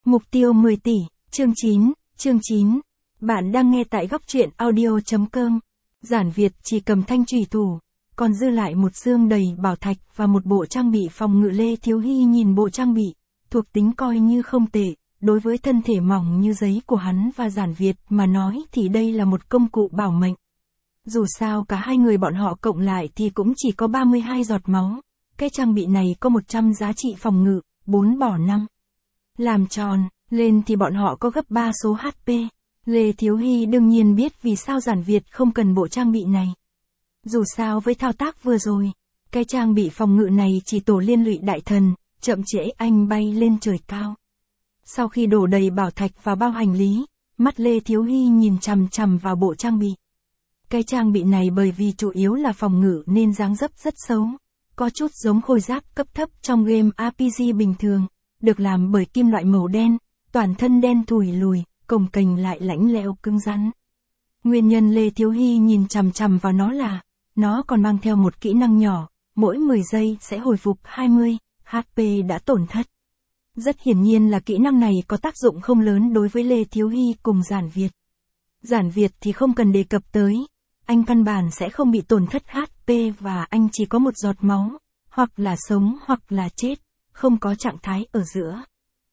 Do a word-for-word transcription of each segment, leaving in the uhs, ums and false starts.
Mục tiêu mười tỷ, chương chín, chương chín. Bạn đang nghe tại góc truyện audio chấm com. Giản Việt chỉ cầm thanh chùy thủ, còn dư lại một xương đầy bảo thạch và một bộ trang bị phòng ngự. Lê Thiếu Hy nhìn bộ trang bị, thuộc tính coi như không tệ, đối với thân thể mỏng như giấy của hắn và Giản Việt mà nói thì đây là một công cụ bảo mệnh. Dù sao cả hai người bọn họ cộng lại thì cũng chỉ có ba mươi hai giọt máu, cái trang bị này có một trăm giá trị phòng ngự, bốn bỏ năm. Làm tròn lên thì bọn họ có gấp ba số hát pê. Lê Thiếu Hy đương nhiên biết vì sao Giản Việt không cần bộ trang bị này. Dù sao với thao tác vừa rồi, cái trang bị phòng ngự này chỉ tổ liên lụy đại thần, chậm trễ anh bay lên trời cao. Sau khi đổ đầy bảo thạch vào bao hành lý, mắt Lê Thiếu Hy nhìn chằm chằm vào bộ trang bị. Cái trang bị này bởi vì chủ yếu là phòng ngự nên dáng dấp rất xấu, có chút giống khôi giáp cấp thấp trong game rờ pê giê bình thường, được làm bởi kim loại màu đen, toàn thân đen thùi lùi, cồng kềnh lại lạnh lẽo cứng rắn. Nguyên nhân Lê Thiếu Hy nhìn chằm chằm vào nó là, nó còn mang theo một kỹ năng nhỏ, mỗi mười giây sẽ hồi phục hai mươi hát pê đã tổn thất. Rất hiển nhiên là kỹ năng này có tác dụng không lớn đối với Lê Thiếu Hy cùng Giản Việt. Giản Việt thì không cần đề cập tới, anh căn bản sẽ không bị tổn thất hát pê và anh chỉ có một giọt máu, hoặc là sống hoặc là chết, không có trạng thái ở giữa.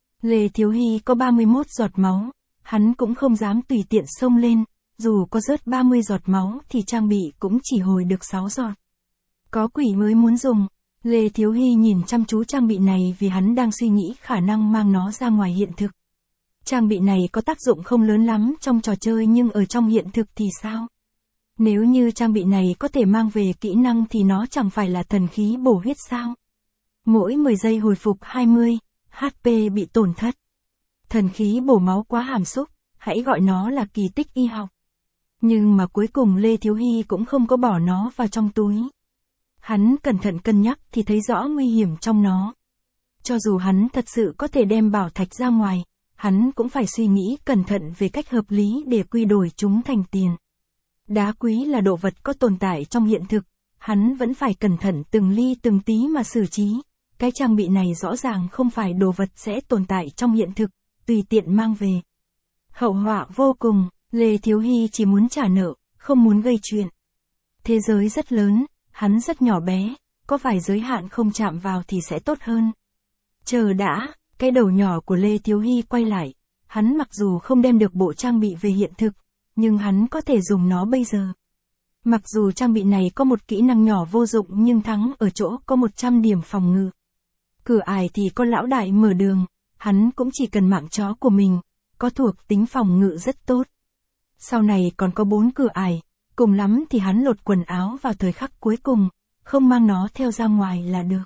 Lê Thiếu Hy có ba mươi mốt giọt máu, hắn cũng không dám tùy tiện xông lên, dù có rớt ba mươi giọt máu thì trang bị cũng chỉ hồi được sáu giọt. Có quỷ mới muốn dùng. Lê Thiếu Hy nhìn chăm chú trang bị này vì hắn đang suy nghĩ khả năng mang nó ra ngoài hiện thực. Trang bị này có tác dụng không lớn lắm trong trò chơi nhưng ở trong hiện thực thì sao? Nếu như trang bị này có thể mang về kỹ năng thì nó chẳng phải là thần khí bổ huyết sao? Mỗi mười giây hồi phục hai mươi hát pê bị tổn thất. Thần khí bổ máu quá hàm xúc, hãy gọi nó là kỳ tích y học. Nhưng mà cuối cùng Lê Thiếu Hy cũng không có bỏ nó vào trong túi. Hắn cẩn thận cân nhắc thì thấy rõ nguy hiểm trong nó. Cho dù hắn thật sự có thể đem bảo thạch ra ngoài, hắn cũng phải suy nghĩ cẩn thận về cách hợp lý để quy đổi chúng thành tiền. Đá quý là đồ vật có tồn tại trong hiện thực, hắn vẫn phải cẩn thận từng ly từng tí mà xử trí. Cái trang bị này rõ ràng không phải đồ vật sẽ tồn tại trong hiện thực, tùy tiện mang về. Hậu họa vô cùng, Lê Thiếu Hy chỉ muốn trả nợ, không muốn gây chuyện. Thế giới rất lớn, hắn rất nhỏ bé, có vài giới hạn không chạm vào thì sẽ tốt hơn. Chờ đã, cái đầu nhỏ của Lê Thiếu Hy quay lại, hắn mặc dù không đem được bộ trang bị về hiện thực, nhưng hắn có thể dùng nó bây giờ. Mặc dù trang bị này có một kỹ năng nhỏ vô dụng nhưng thắng ở chỗ có một trăm điểm phòng ngự. Cửa ải thì có lão đại mở đường, hắn cũng chỉ cần mạng chó của mình, có thuộc tính phòng ngự rất tốt. Sau này còn có bốn cửa ải, cùng lắm thì hắn lột quần áo vào thời khắc cuối cùng, không mang nó theo ra ngoài là được.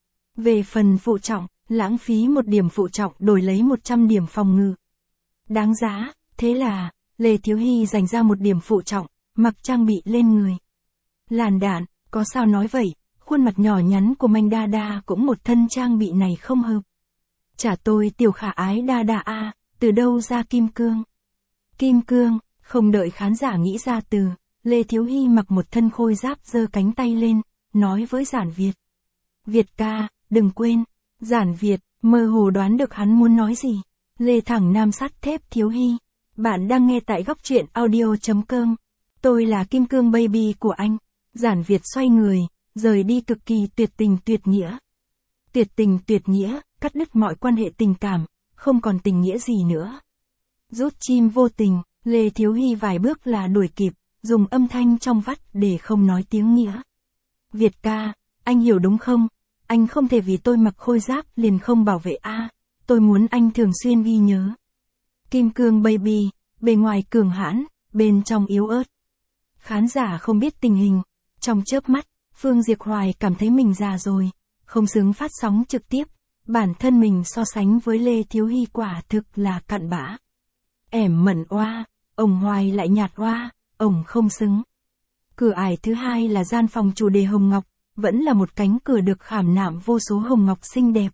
Về phần phụ trọng, lãng phí một điểm phụ trọng đổi lấy một trăm điểm phòng ngự. Đáng giá, thế là, Lê Thiếu Hy dành ra một điểm phụ trọng, mặc trang bị lên người. Làn đạn, có sao nói vậy, khuôn mặt nhỏ nhắn của Manh Đa Đa cũng một thân trang bị này không hợp. Chả tôi tiểu khả ái Đa Đa a, từ đâu ra kim cương? Kim cương, không đợi khán giả nghĩ ra từ, Lê Thiếu Hy mặc một thân khôi giáp giơ cánh tay lên, nói với Giản Việt. Việt ca, đừng quên. Giản Việt, mơ hồ đoán được hắn muốn nói gì. Lê thẳng nam sắt thép Thiếu Hy. Bạn đang nghe tại góc truyện audio chấm com. Tôi là kim cương baby của anh. Giản Việt xoay người, rời đi cực kỳ tuyệt tình tuyệt nghĩa. Tuyệt tình tuyệt nghĩa, cắt đứt mọi quan hệ tình cảm, không còn tình nghĩa gì nữa. Rút chim vô tình, Lê Thiếu Hy vài bước là đuổi kịp, dùng âm thanh trong vắt để không nói tiếng nghĩa. Việt ca, anh hiểu đúng không? Anh không thể vì tôi mặc khôi giáp liền không bảo vệ a, tôi muốn anh thường xuyên ghi nhớ. Kim cương baby, bề ngoài cường hãn, bên trong yếu ớt. Khán giả không biết tình hình, trong chớp mắt, Phương Diệp Hoài cảm thấy mình già rồi, không xứng phát sóng trực tiếp, bản thân mình so sánh với Lê Thiếu Hy quả thực là cặn bã. Ẻm mẩn oa, ổng Hoài lại nhạt oa, ổng không xứng. Cửa ải thứ hai là gian phòng chủ đề hồng ngọc, vẫn là một cánh cửa được khảm nạm vô số hồng ngọc xinh đẹp.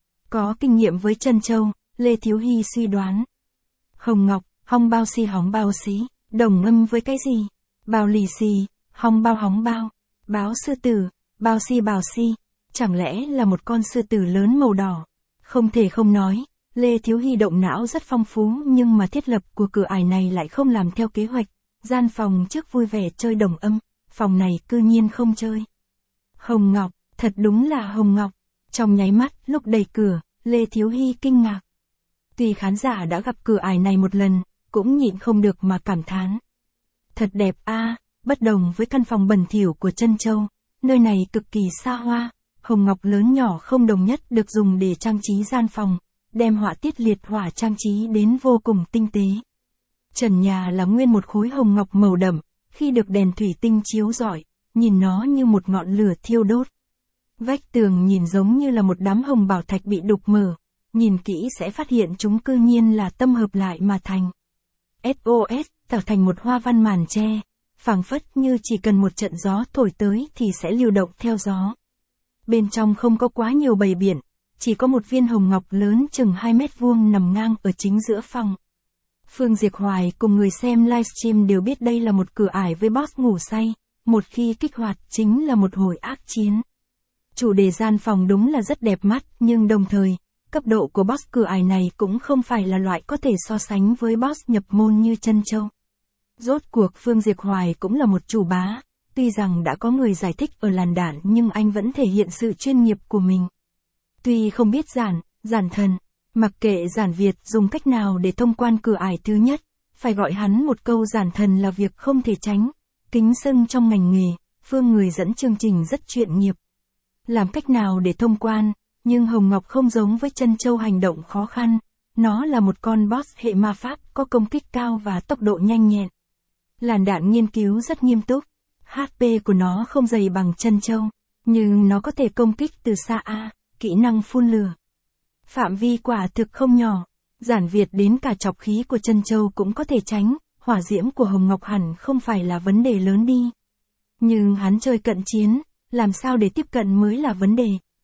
Có kinh nghiệm với chân châu, Lê Thiếu Hy suy đoán. Hồng ngọc, hong bao xi hóng bao xí, đồng ngâm với cái gì? Bao lì xì, hong bao hóng bao, báo sư tử, bao xi bào xi, chẳng lẽ là một con sư tử lớn màu đỏ? Không thể không nói, Lê Thiếu Hy động não rất phong phú nhưng mà thiết lập của cửa ải này lại không làm theo kế hoạch. Gian phòng trước vui vẻ chơi đồng âm, phòng này cư nhiên không chơi. Hồng Ngọc, thật đúng là Hồng Ngọc. Trong nháy mắt, lúc đẩy cửa, Lê Thiếu Hy kinh ngạc. Tuy khán giả đã gặp cửa ải này một lần, cũng nhịn không được mà cảm thán. Thật đẹp a, à, bất đồng với căn phòng bẩn thỉu của Trân Châu, nơi này cực kỳ xa hoa, hồng ngọc lớn nhỏ không đồng nhất được dùng để trang trí gian phòng, đem họa tiết liệt hỏa trang trí đến vô cùng tinh tế. Trần nhà là nguyên một khối hồng ngọc màu đậm, khi được đèn thủy tinh chiếu rọi, nhìn nó như một ngọn lửa thiêu đốt. Vách tường nhìn giống như là một đám hồng bảo thạch bị đục mở, nhìn kỹ sẽ phát hiện chúng cư nhiên là tâm hợp lại mà thành. ét o ét tạo thành một hoa văn màn tre, phảng phất như chỉ cần một trận gió thổi tới thì sẽ lưu động theo gió. Bên trong không có quá nhiều bày biện, chỉ có một viên hồng ngọc lớn chừng hai mét vuông nằm ngang ở chính giữa phòng. Phương Diệc Hoài cùng người xem livestream đều biết đây là một cửa ải với boss ngủ say, một khi kích hoạt chính là một hồi ác chiến. Chủ đề gian phòng đúng là rất đẹp mắt, nhưng đồng thời, cấp độ của boss cửa ải này cũng không phải là loại có thể so sánh với boss nhập môn như Trân Châu. Rốt cuộc Phương Diệc Hoài cũng là một chủ bá, tuy rằng đã có người giải thích ở làn đạn nhưng anh vẫn thể hiện sự chuyên nghiệp của mình. Tuy không biết giản, giản thần, mặc kệ giản Việt dùng cách nào để thông quan cửa ải thứ nhất, phải gọi hắn một câu giản thần là việc không thể tránh, kính sưng trong ngành nghề, Phương người dẫn chương trình rất chuyên nghiệp. Làm cách nào để thông quan, nhưng Hồng Ngọc không giống với Trân Châu hành động khó khăn, nó là một con boss hệ ma pháp có công kích cao và tốc độ nhanh nhẹn. Làn đạn nghiên cứu rất nghiêm túc, hát pê của nó không dày bằng Trân Châu, nhưng nó có thể công kích từ xa A, kỹ năng phun lửa. Phạm vi quả thực không nhỏ, giản Việt đến cả chọc khí của Trân Châu cũng có thể tránh, hỏa diễm của Hồng Ngọc hẳn không phải là vấn đề lớn đi. Nhưng hắn chơi cận chiến, làm sao để tiếp cận mới là vấn đề.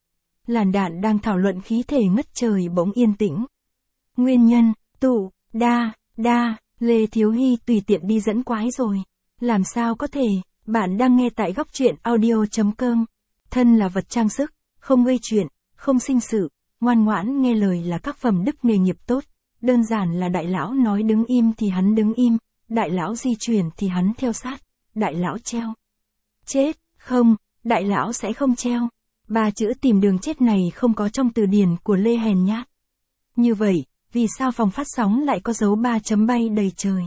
Làn đạn đang thảo luận khí thể ngất trời bỗng yên tĩnh. Nguyên nhân, tụ, đa, đa, Lê Thiếu Hy tùy tiện đi dẫn quái rồi. Làm sao có thể, bạn đang nghe tại góc truyện audio chấm com. Thân là vật trang sức, không gây chuyện, không sinh sự, ngoan ngoãn nghe lời là các phẩm đức nghề nghiệp tốt. Đơn giản là đại lão nói đứng im thì hắn đứng im, đại lão di chuyển thì hắn theo sát, đại lão treo. Chết, không, đại lão sẽ không treo. Ba chữ tìm đường chết này không có trong từ điển của Lê hèn nhát. Như vậy, vì sao phòng phát sóng lại có dấu ba chấm bay đầy trời?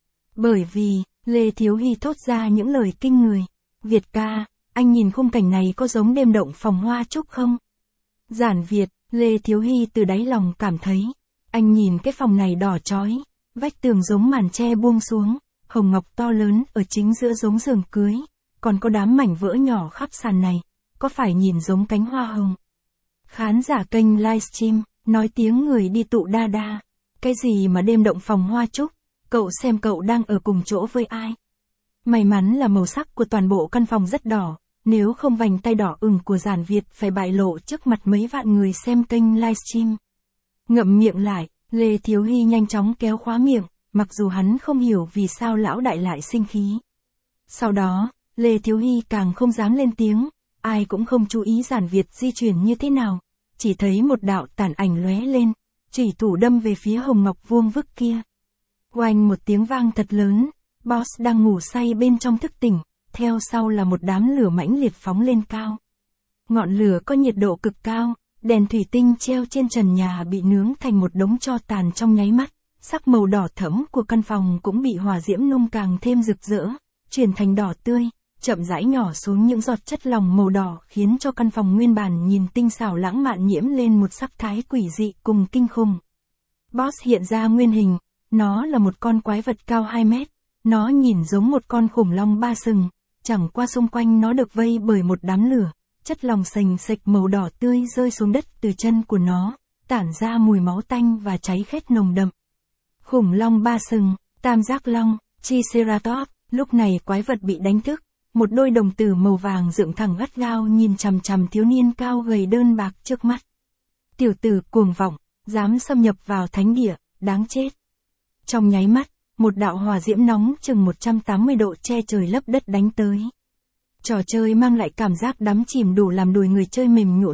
Bởi vì, Lê Thiếu Hy thốt ra những lời kinh người. Việt ca, anh nhìn khung cảnh này có giống đêm động phòng hoa trúc không? Giản Việt, Lê Thiếu Hy từ đáy lòng cảm thấy. Anh nhìn cái phòng này đỏ chói, vách tường giống màn tre buông xuống, hồng ngọc to lớn ở chính giữa giống giường cưới, còn có đám mảnh vỡ nhỏ khắp sàn này, có phải nhìn giống cánh hoa hồng? Khán giả kênh livestream, nói tiếng người đi tụ đa đa, cái gì mà đêm động phòng hoa trúc, cậu xem cậu đang ở cùng chỗ với ai? May mắn là màu sắc của toàn bộ căn phòng rất đỏ, nếu không vành tay đỏ ửng của giản Việt phải bại lộ trước mặt mấy vạn người xem kênh livestream. Ngậm miệng lại, Lê Thiếu Hy nhanh chóng kéo khóa miệng, mặc dù hắn không hiểu vì sao lão đại lại sinh khí. Sau đó, Lê Thiếu Hy càng không dám lên tiếng, ai cũng không chú ý giản Việt di chuyển như thế nào, chỉ thấy một đạo tàn ảnh lóe lên, chủy thủ đâm về phía hồng ngọc vuông vức kia. Oanh một tiếng vang thật lớn, boss đang ngủ say bên trong thức tỉnh, theo sau là một đám lửa mãnh liệt phóng lên cao. Ngọn lửa có nhiệt độ cực cao, đèn thủy tinh treo trên trần nhà bị nướng thành một đống tro tàn trong nháy mắt, sắc màu đỏ thẫm của căn phòng cũng bị hỏa diễm nung càng thêm rực rỡ, chuyển thành đỏ tươi, chậm rãi nhỏ xuống những giọt chất lỏng màu đỏ khiến cho căn phòng nguyên bản nhìn tinh xảo lãng mạn nhiễm lên một sắc thái quỷ dị cùng kinh khủng. Boss hiện ra nguyên hình, nó là một con quái vật cao hai mét, nó nhìn giống một con khủng long ba sừng, chẳng qua xung quanh nó được vây bởi một đám lửa, chất lỏng sành sạch màu đỏ tươi rơi xuống đất từ chân của nó, tản ra mùi máu tanh và cháy khét nồng đậm. Khủng long ba sừng, tam giác long, Triceratops, lúc này quái vật bị đánh thức, một đôi đồng tử màu vàng dựng thẳng gắt gao nhìn chằm chằm thiếu niên cao gầy đơn bạc trước mắt. Tiểu tử cuồng vọng, dám xâm nhập vào thánh địa, đáng chết. Trong nháy mắt, một đạo hỏa diễm nóng chừng một trăm tám mươi độ che trời lấp đất đánh tới. Trò chơi mang lại cảm giác đắm chìm đủ làm đùi người chơi mềm nhũn,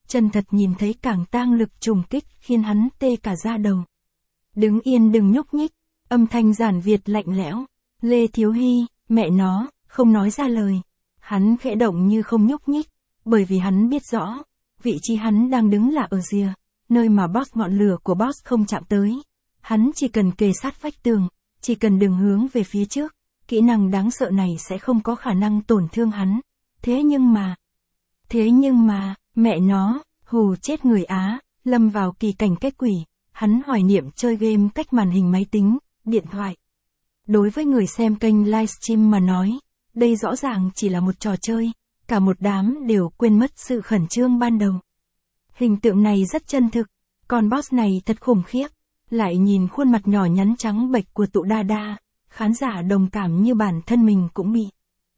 chân thật nhìn thấy càng tang lực trùng kích khiến hắn tê cả da đầu. Đứng yên đừng nhúc nhích, âm thanh Giản Việt lạnh lẽo. Lê Thiếu Hy, mẹ nó, không nói ra lời. Hắn khẽ động như không nhúc nhích, bởi vì hắn biết rõ, vị trí hắn đang đứng là ở rìa, nơi mà boss ngọn lửa của boss không chạm tới. Hắn chỉ cần kề sát vách tường, chỉ cần đừng hướng về phía trước, kỹ năng đáng sợ này sẽ không có khả năng tổn thương hắn. Thế nhưng mà, thế nhưng mà, mẹ nó, hù chết người Á, lâm vào kỳ cảnh cái quỷ, hắn hoài niệm chơi game cách màn hình máy tính, điện thoại. Đối với người xem kênh livestream mà nói, đây rõ ràng chỉ là một trò chơi, cả một đám đều quên mất sự khẩn trương ban đầu. Hình tượng này rất chân thực, còn boss này thật khủng khiếp, lại nhìn khuôn mặt nhỏ nhắn trắng bệch của tụ đa đa, khán giả đồng cảm như bản thân mình cũng bị.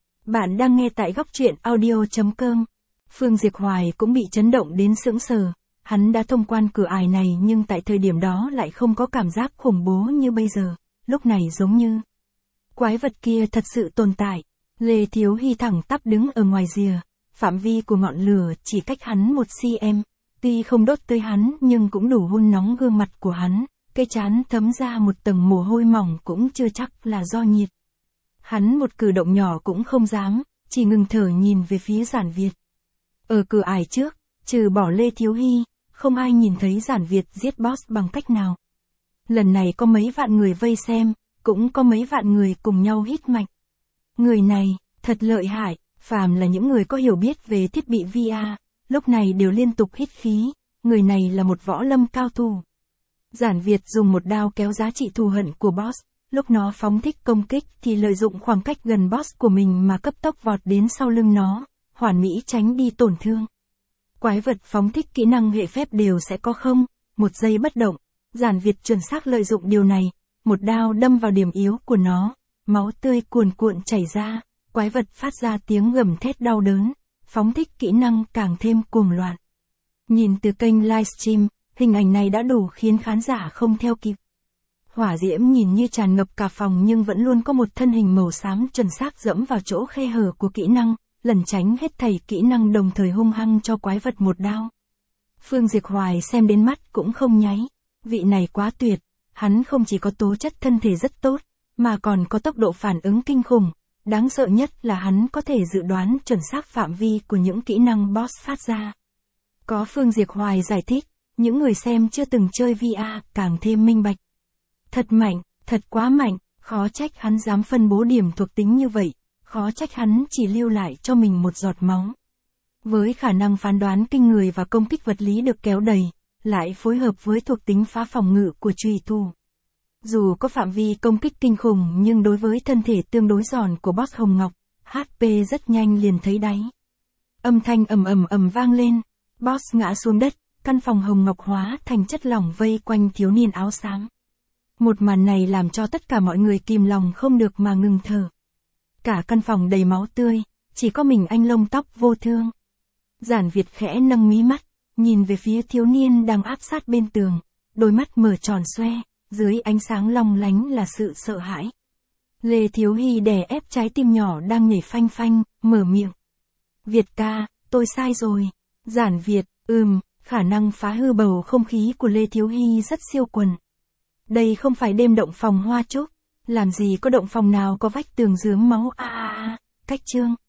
Bạn đang nghe tại góc truyện audio chấm com. Phương Diệp Hoài cũng bị chấn động đến sững sờ, hắn đã thông quan cửa ải này nhưng tại thời điểm đó lại không có cảm giác khủng bố như bây giờ, lúc này giống như quái vật kia thật sự tồn tại. Lê Thiếu Hy thẳng tắp đứng ở ngoài rìa, phạm vi của ngọn lửa chỉ cách hắn một cm, tuy không đốt tới hắn nhưng cũng đủ hun nóng gương mặt của hắn, cái trán thấm ra một tầng mồ hôi mỏng cũng chưa chắc là do nhiệt. Hắn một cử động nhỏ cũng không dám, chỉ ngừng thở nhìn về phía Giản Việt. Ở cửa ải trước, trừ bỏ Lê Thiếu Hy, không ai nhìn thấy Giản Việt giết boss bằng cách nào. Lần này có mấy vạn người vây xem, cũng có mấy vạn người cùng nhau hít mạnh. Người này, thật lợi hại, phàm là những người có hiểu biết về thiết bị vê rờ, lúc này đều liên tục hít khí, người này là một võ lâm cao thủ. Giản Việt dùng một đao kéo giá trị thù hận của boss, lúc nó phóng thích công kích thì lợi dụng khoảng cách gần boss của mình mà cấp tốc vọt đến sau lưng nó, hoàn mỹ tránh đi tổn thương. Quái vật phóng thích kỹ năng hệ phép đều sẽ có không, một giây bất động, Giản Việt chuẩn xác lợi dụng điều này, một đao đâm vào điểm yếu của nó, máu tươi cuồn cuộn chảy ra, quái vật phát ra tiếng gầm thét đau đớn, phóng thích kỹ năng càng thêm cuồng loạn. Nhìn từ kênh livestream, hình ảnh này đã đủ khiến khán giả không theo kịp. Hỏa diễm nhìn như tràn ngập cả phòng nhưng vẫn luôn có một thân hình màu xám chuẩn xác dẫm vào chỗ khe hở của kỹ năng, lẩn tránh hết thảy kỹ năng đồng thời hung hăng cho quái vật một đao. Phương Diệp Hoài xem đến mắt cũng không nháy, vị này quá tuyệt, hắn không chỉ có tố chất thân thể rất tốt, mà còn có tốc độ phản ứng kinh khủng, đáng sợ nhất là hắn có thể dự đoán chuẩn xác phạm vi của những kỹ năng boss phát ra. Có Phương Diệp Hoài giải thích, những người xem chưa từng chơi vê rờ càng thêm minh bạch. Thật mạnh, thật quá mạnh, khó trách hắn dám phân bố điểm thuộc tính như vậy, khó trách hắn chỉ lưu lại cho mình một giọt máu. Với khả năng phán đoán kinh người và công kích vật lý được kéo đầy, lại phối hợp với thuộc tính phá phòng ngự của trùy thủ. Dù có phạm vi công kích kinh khủng nhưng đối với thân thể tương đối giòn của boss Hồng Ngọc, hát pê rất nhanh liền thấy đáy. Âm thanh ầm ầm ầm vang lên, boss ngã xuống đất, căn phòng Hồng Ngọc hóa thành chất lỏng vây quanh thiếu niên áo xám. Một màn này làm cho tất cả mọi người kìm lòng không được mà ngừng thở. Cả căn phòng đầy máu tươi, chỉ có mình anh lông tóc vô thương. Giản Việt khẽ nâng mí mắt, nhìn về phía thiếu niên đang áp sát bên tường, đôi mắt mở tròn xoe, dưới ánh sáng long lánh là sự sợ hãi. Lê Thiếu Hy đè ép trái tim nhỏ đang nhảy phanh phanh, mở miệng. Việt ca, tôi sai rồi. Giản Việt, ừm, khả năng phá hư bầu không khí của Lê Thiếu Hy rất siêu quần. Đây không phải đêm động phòng hoa trúc, làm gì có động phòng nào có vách tường rướm máu a a a, cách chương.